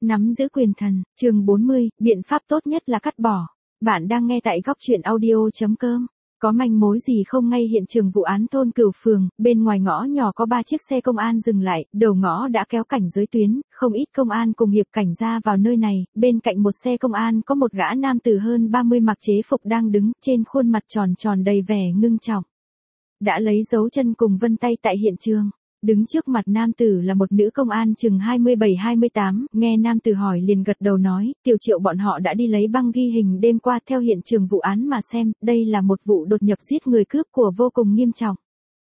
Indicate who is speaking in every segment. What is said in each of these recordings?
Speaker 1: Nắm giữ quyền thần, chương 40, biện pháp tốt nhất là cắt bỏ. Bạn đang nghe tại góc truyện audio.com. Có manh mối gì không? Ngay hiện trường vụ án thôn Cửu Phường, bên ngoài ngõ nhỏ có 3 chiếc xe công an dừng lại, đầu ngõ đã kéo cảnh giới tuyến, không ít công an cùng hiệp cảnh ra vào nơi này, bên cạnh một xe công an có một gã nam tử hơn 30 mặc chế phục đang đứng, trên khuôn mặt tròn tròn đầy vẻ ngưng trọng. Đã lấy dấu chân cùng vân tay tại hiện trường. Đứng trước mặt nam tử là một nữ công an chừng 27-28, nghe nam tử hỏi liền gật đầu nói, Tiểu Triệu bọn họ đã đi lấy băng ghi hình đêm qua theo hiện trường vụ án mà xem, đây là một vụ đột nhập giết người cướp của vô cùng nghiêm trọng.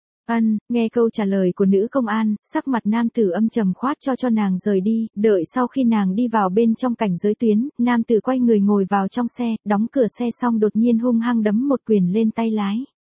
Speaker 1: Nghe câu trả lời của nữ công an, sắc mặt nam tử âm trầm khoát cho nàng rời đi, đợi sau khi nàng đi vào bên trong cảnh giới tuyến, nam tử quay người ngồi vào trong xe, đóng cửa xe xong đột nhiên hung hăng đấm một quyền lên tay lái.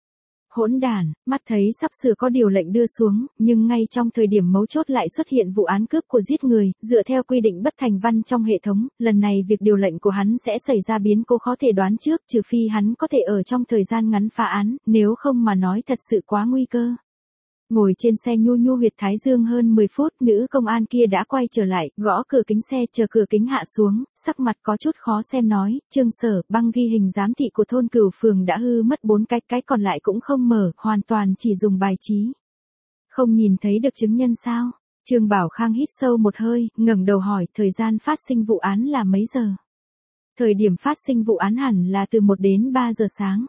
Speaker 1: Hỗn đản, mắt thấy sắp sửa có điều lệnh đưa xuống, nhưng ngay trong thời điểm mấu chốt lại xuất hiện vụ án cướp của giết người, dựa theo quy định bất thành văn trong hệ thống, lần này việc điều lệnh của hắn sẽ xảy ra biến cố khó thể đoán trước, trừ phi hắn có thể ở trong thời gian ngắn phá án, nếu không mà nói thật sự quá nguy cơ. Ngồi trên xe nhu nhu huyệt thái dương hơn 10 phút, nữ công an kia đã quay trở lại, gõ cửa kính xe chờ cửa kính hạ xuống, sắc mặt có chút khó xem nói, Trương Sở, băng ghi hình giám thị của thôn Cửu Phường đã hư mất 4 cái còn lại cũng không mở, hoàn toàn chỉ dùng bài trí. Không nhìn thấy được chứng nhân sao? Trương Bảo Khang hít sâu một hơi, ngẩng đầu hỏi, thời gian phát sinh vụ án là mấy giờ? Thời điểm phát sinh vụ án hẳn là từ 1 đến 3 giờ sáng.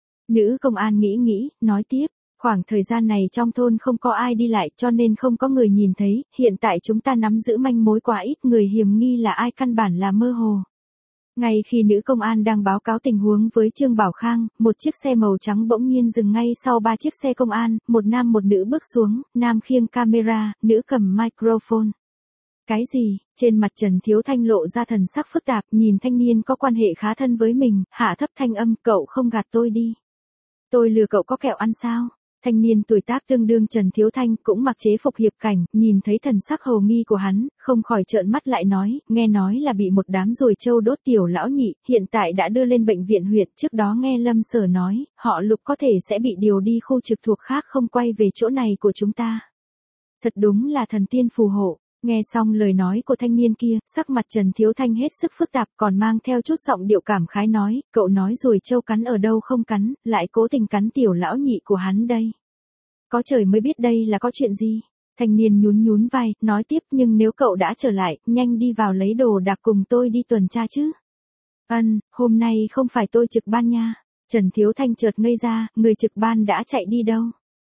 Speaker 1: Nữ công an nghĩ, nói tiếp. Khoảng thời gian này trong thôn không có ai đi lại cho nên không có người nhìn thấy, hiện tại chúng ta nắm giữ manh mối quá ít, người hiểm nghi là ai căn bản là mơ hồ. Ngay khi nữ công an đang báo cáo tình huống với Trương Bảo Khang, một chiếc xe màu trắng bỗng nhiên dừng ngay sau 3 chiếc xe công an, một nam một nữ bước xuống, nam khiêng camera, nữ cầm microphone. Cái gì? Trên mặt Trần Thiếu Thanh lộ ra thần sắc phức tạp, nhìn thanh niên có quan hệ khá thân với mình, hạ thấp thanh âm, cậu không gạt tôi đi. Tôi lừa cậu có kẹo ăn sao? Thanh niên tuổi tác tương đương Trần Thiếu Thanh cũng mặc chế phục hiệp cảnh, nhìn thấy thần sắc hồ nghi của hắn, không khỏi trợn mắt lại nói, nghe nói là bị một đám ruồi trâu đốt Tiểu lão nhị, hiện tại đã đưa lên bệnh viện huyện, trước đó nghe Lâm Sở nói, họ Lục có thể sẽ bị điều đi khu trực thuộc khác không quay về chỗ này của chúng ta. Thật đúng là thần tiên phù hộ. Nghe xong lời nói của thanh niên kia, sắc mặt Trần Thiếu Thanh hết sức phức tạp còn mang theo chút giọng điệu cảm khái nói, cậu nói rồi trâu cắn ở đâu không cắn, lại cố tình cắn Tiểu lão nhị của hắn đây. Có trời mới biết đây là có chuyện gì. Thanh niên nhún vai, nói tiếp nhưng nếu cậu đã trở lại, nhanh đi vào lấy đồ đạc cùng tôi đi tuần tra chứ. Hôm nay không phải tôi trực ban nha. Trần Thiếu Thanh chợt ngây ra, người trực ban đã chạy đi đâu?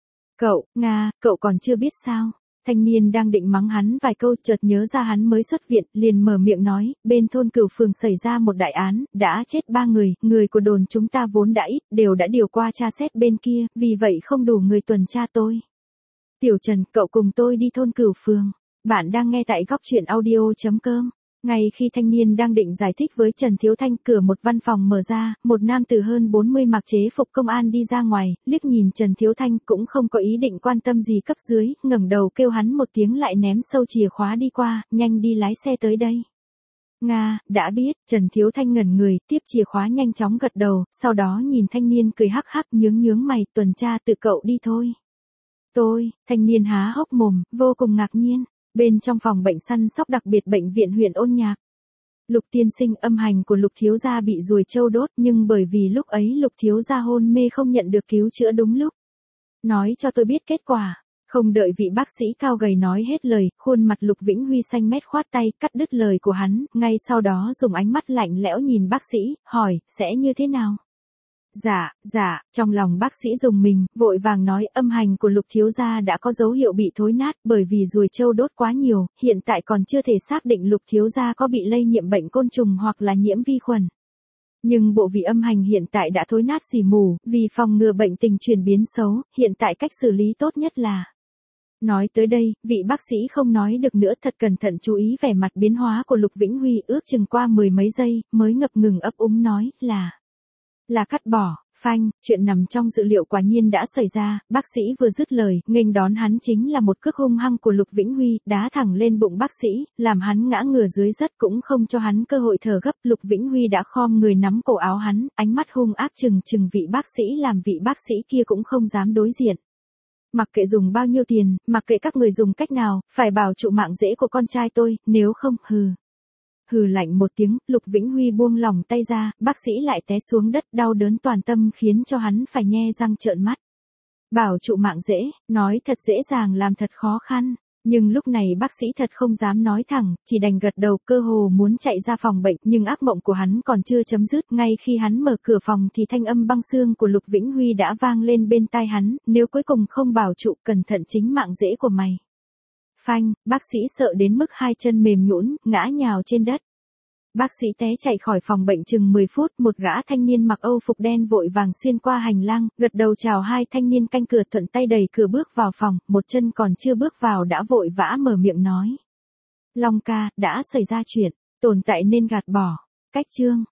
Speaker 1: Cậu còn chưa biết sao? Thanh niên đang định mắng hắn vài câu chợt nhớ ra hắn mới xuất viện, liền mở miệng nói, bên thôn Cửu Phường xảy ra một đại án, đã chết 3 người, người của đồn chúng ta vốn đã ít, đều đã điều qua tra xét bên kia, vì vậy không đủ người tuần tra tôi. Tiểu Trần, cậu cùng tôi đi thôn Cửu Phường. Bạn đang nghe tại góc truyện audio.com. Ngay khi thanh niên đang định giải thích với Trần Thiếu Thanh, cửa một văn phòng mở ra, một nam tử hơn 40 mặc chế phục công an đi ra ngoài, liếc nhìn Trần Thiếu Thanh cũng không có ý định quan tâm gì cấp dưới, ngẩng đầu kêu hắn một tiếng lại ném sâu chìa khóa đi qua, nhanh đi lái xe tới đây. Đã biết, Trần Thiếu Thanh ngẩn người, tiếp chìa khóa nhanh chóng gật đầu, sau đó nhìn thanh niên cười hắc hắc nhướng mày, tuần tra tự cậu đi thôi. Thanh niên há hốc mồm, vô cùng ngạc nhiên. Bên trong phòng bệnh săn sóc đặc biệt bệnh viện huyện Ôn Nhạc. Lục tiên sinh, âm hành của Lục thiếu gia bị ruồi trâu đốt, nhưng bởi vì lúc ấy Lục thiếu gia hôn mê không nhận được cứu chữa đúng lúc. Nói cho tôi biết kết quả. Không đợi vị bác sĩ cao gầy nói hết lời, khuôn mặt Lục Vĩnh Huy xanh mét khoát tay, cắt đứt lời của hắn, ngay sau đó dùng ánh mắt lạnh lẽo nhìn bác sĩ, hỏi, sẽ như thế nào? Dạ, trong lòng bác sĩ rùng mình, vội vàng nói âm hành của Lục thiếu gia đã có dấu hiệu bị thối nát bởi vì ruồi trâu đốt quá nhiều, hiện tại còn chưa thể xác định Lục thiếu gia có bị lây nhiễm bệnh côn trùng hoặc là nhiễm vi khuẩn. Nhưng bộ vị âm hành hiện tại đã thối nát xì mù, vì phòng ngừa bệnh tình chuyển biến xấu, hiện tại cách xử lý tốt nhất là... Nói tới đây, vị bác sĩ không nói được nữa thật cẩn thận chú ý vẻ mặt biến hóa của Lục Vĩnh Huy ước chừng qua 10 mấy giây, mới ngập ngừng ấp úng nói là cắt bỏ. Phanh, chuyện nằm trong dự liệu quả nhiên đã xảy ra, bác sĩ vừa dứt lời, nghênh đón hắn chính là một cước hung hăng của Lục Vĩnh Huy, đá thẳng lên bụng bác sĩ, làm hắn ngã ngửa dưới đất cũng không cho hắn cơ hội thở gấp, Lục Vĩnh Huy đã khom người nắm cổ áo hắn, ánh mắt hung ác chừng vị bác sĩ làm vị bác sĩ kia cũng không dám đối diện. Mặc kệ dùng bao nhiêu tiền, mặc kệ các người dùng cách nào, phải bảo trụ mạng rễ của con trai tôi, nếu không, Hừ lạnh một tiếng, Lục Vĩnh Huy buông lỏng tay ra, bác sĩ lại té xuống đất, đau đớn toàn tâm khiến cho hắn phải nhe răng trợn mắt. Bảo trụ mạng dễ, nói thật dễ dàng làm thật khó khăn. Nhưng lúc này bác sĩ thật không dám nói thẳng, chỉ đành gật đầu, cơ hồ muốn chạy ra phòng bệnh, nhưng ác mộng của hắn còn chưa chấm dứt, ngay khi hắn mở cửa phòng thì thanh âm băng xương của Lục Vĩnh Huy đã vang lên bên tai hắn, nếu cuối cùng không bảo trụ, cẩn thận chính mạng dễ của mày. Phanh, bác sĩ sợ đến mức hai chân mềm nhũn, ngã nhào trên đất. Bác sĩ té chạy khỏi phòng bệnh chừng 10 phút, một gã thanh niên mặc Âu phục đen vội vàng xuyên qua hành lang, gật đầu chào hai thanh niên canh cửa, thuận tay đẩy cửa bước vào phòng, một chân còn chưa bước vào đã vội vã mở miệng nói. Long ca, đã xảy ra chuyện, tồn tại nên gạt bỏ. Cách chương.